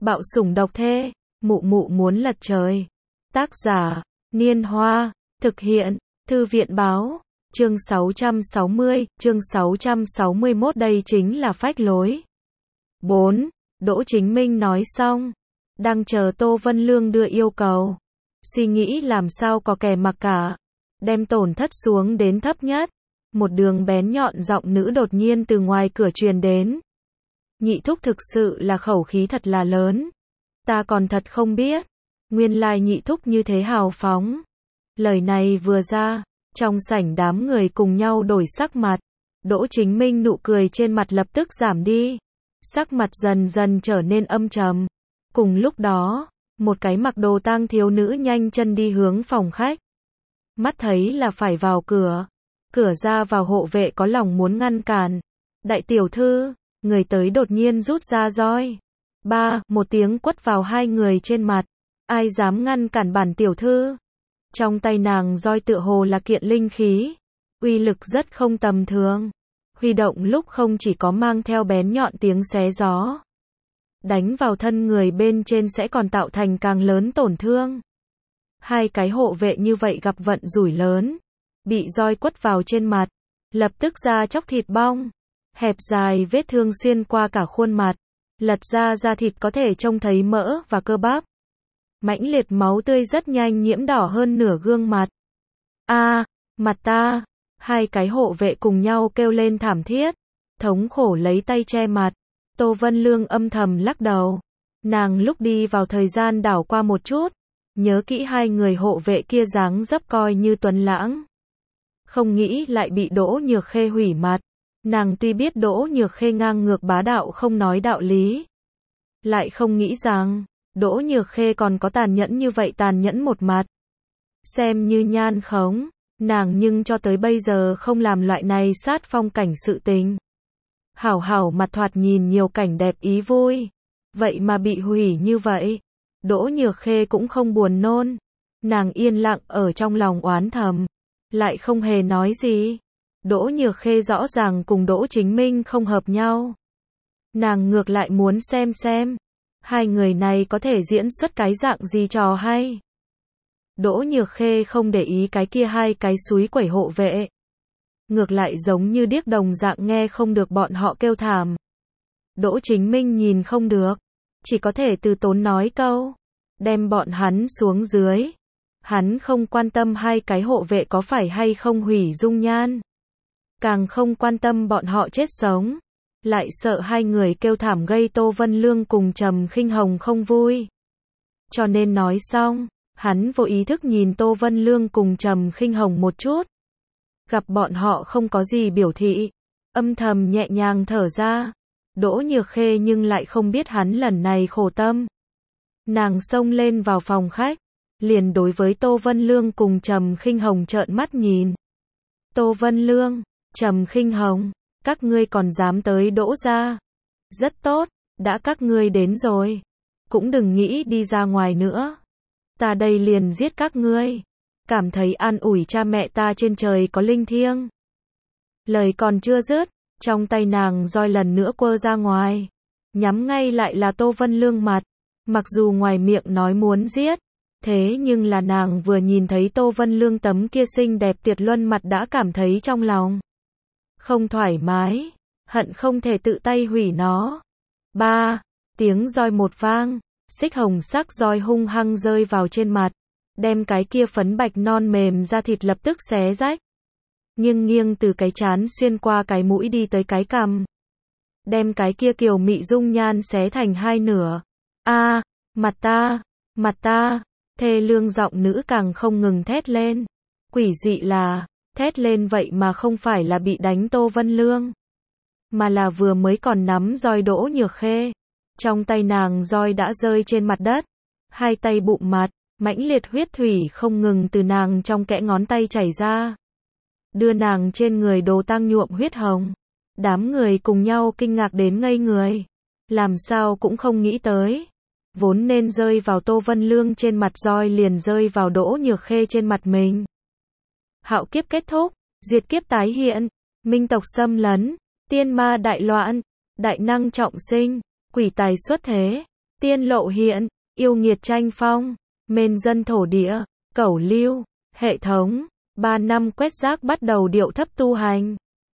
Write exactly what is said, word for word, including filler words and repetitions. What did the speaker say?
Bạo sủng độc thê, mụ mụ muốn lật trời. Tác giả, Niên Hoa, thực hiện, Thư viện báo, chương sáu trăm sáu mươi, chương sáu trăm sáu mươi mốt đây chính là phách lối. bốn. Đỗ Chính Minh nói xong, đang chờ Tô Vân Lương đưa yêu cầu. Suy nghĩ làm sao có kẻ mặc cả, đem tổn thất xuống đến thấp nhất. Một đường bén nhọn giọng nữ đột nhiên từ ngoài cửa truyền đến. Nhị thúc thực sự là khẩu khí thật là lớn. Ta còn thật không biết. Nguyên lai nhị thúc như thế hào phóng. Lời này vừa ra, trong sảnh đám người cùng nhau đổi sắc mặt. Đỗ Chính Minh nụ cười trên mặt lập tức giảm đi. Sắc mặt dần dần trở nên âm trầm. Cùng lúc đó, một cái mặc đồ tang thiếu nữ nhanh chân đi hướng phòng khách. Mắt thấy là phải vào cửa. Cửa ra vào hộ vệ có lòng muốn ngăn cản. Đại tiểu thư, người tới đột nhiên rút ra roi. Ba, một tiếng quất vào hai người trên mặt. Ai dám ngăn cản bản tiểu thư? Trong tay nàng roi tựa hồ là kiện linh khí. Uy lực rất không tầm thường. Huy động lúc không chỉ có mang theo bén nhọn tiếng xé gió. Đánh vào thân người bên trên sẽ còn tạo thành càng lớn tổn thương. Hai cái hộ vệ như vậy gặp vận rủi lớn. Bị roi quất vào trên mặt. Lập tức da chóc thịt bong. Hẹp dài vết thương xuyên qua cả khuôn mặt. Lật ra da thịt có thể trông thấy mỡ và cơ bắp. Mãnh liệt máu tươi rất nhanh nhiễm đỏ hơn nửa gương mặt. A, mặt ta. Hai cái hộ vệ cùng nhau kêu lên thảm thiết. Thống khổ lấy tay che mặt. Tô Vân Lương âm thầm lắc đầu. Nàng lúc đi vào thời gian đảo qua một chút. Nhớ kỹ hai người hộ vệ kia dáng dấp coi như tuấn lãng. Không nghĩ lại bị Đỗ Nhược Khê hủy mặt. Nàng tuy biết Đỗ Nhược Khê ngang ngược bá đạo không nói đạo lý. Lại không nghĩ rằng, Đỗ Nhược Khê còn có tàn nhẫn như vậy tàn nhẫn một mặt. Xem như nhan khống, nàng nhưng cho tới bây giờ không làm loại này sát phong cảnh sự tình. Hảo hảo mặt thoạt nhìn nhiều cảnh đẹp ý vui. Vậy mà bị hủy như vậy. Đỗ Nhược Khê cũng không buồn nôn. Nàng yên lặng ở trong lòng oán thầm. Lại không hề nói gì. Đỗ Nhược Khê rõ ràng cùng Đỗ Chính Minh không hợp nhau. Nàng ngược lại muốn xem xem. Hai người này có thể diễn xuất cái dạng gì trò hay. Đỗ Nhược Khê không để ý cái kia hai cái súi quẩy hộ vệ. Ngược lại giống như điếc đồng dạng nghe không được bọn họ kêu thảm. Đỗ Chính Minh nhìn không được. Chỉ có thể từ tốn nói câu. Đem bọn hắn xuống dưới. Hắn không quan tâm hai cái hộ vệ có phải hay không hủy dung nhan. Càng không quan tâm bọn họ chết sống. Lại sợ hai người kêu thảm gây Tô Vân Lương cùng Trầm Khinh Hồng không vui. Cho nên nói xong, hắn vô ý thức nhìn Tô Vân Lương cùng Trầm Khinh Hồng một chút. Gặp bọn họ không có gì biểu thị. Âm thầm nhẹ nhàng thở ra. Đỗ Nhược Khê nhưng lại không biết hắn lần này khổ tâm. Nàng xông lên vào phòng khách. Liền đối với Tô Vân Lương cùng Trầm Khinh Hồng trợn mắt nhìn. Tô Vân Lương, Trầm Khinh Hồng, các ngươi còn dám tới Đỗ gia. Rất tốt, đã các ngươi đến rồi. Cũng đừng nghĩ đi ra ngoài nữa. Ta đây liền giết các ngươi. Cảm thấy an ủi cha mẹ ta trên trời có linh thiêng. Lời còn chưa dứt, trong tay nàng roi lần nữa quơ ra ngoài. Nhắm ngay lại là Tô Vân Lương mặt. Mặc dù ngoài miệng nói muốn giết. Thế nhưng là nàng vừa nhìn thấy Tô Vân Lương tấm kia xinh đẹp tuyệt luân mặt đã cảm thấy trong lòng không thoải mái, hận không thể tự tay hủy nó. Ba, tiếng roi một vang, xích hồng sắc roi hung hăng rơi vào trên mặt, đem cái kia phấn bạch non mềm da thịt lập tức xé rách. Nghiêng nghiêng từ cái trán xuyên qua cái mũi đi tới cái cằm. Đem cái kia kiều mị dung nhan xé thành hai nửa. A, mặt ta, mặt ta. Thê lương giọng nữ càng không ngừng thét lên. Quỷ dị là, thét lên vậy mà không phải là bị đánh Tô Vân Lương. Mà là vừa mới còn nắm roi Đỗ Nhược Khê. Trong tay nàng roi đã rơi trên mặt đất. Hai tay bụng mặt, mãnh liệt huyết thủy không ngừng từ nàng trong kẽ ngón tay chảy ra. Đưa nàng trên người đồ tang nhuộm huyết hồng. Đám người cùng nhau kinh ngạc đến ngây người. Làm sao cũng không nghĩ tới. Vốn nên rơi vào Tô Vân Lương trên mặt roi liền rơi vào Đỗ Nhược Khê trên mặt mình. Hạo kiếp kết thúc, diệt kiếp tái hiện, minh tộc xâm lấn, tiên ma đại loạn, đại năng trọng sinh, quỷ tài xuất thế, tiên lộ hiện, yêu nghiệt tranh phong, mên dân thổ địa, cẩu lưu, hệ thống, ba năm quét rác bắt đầu điệu thấp tu hành.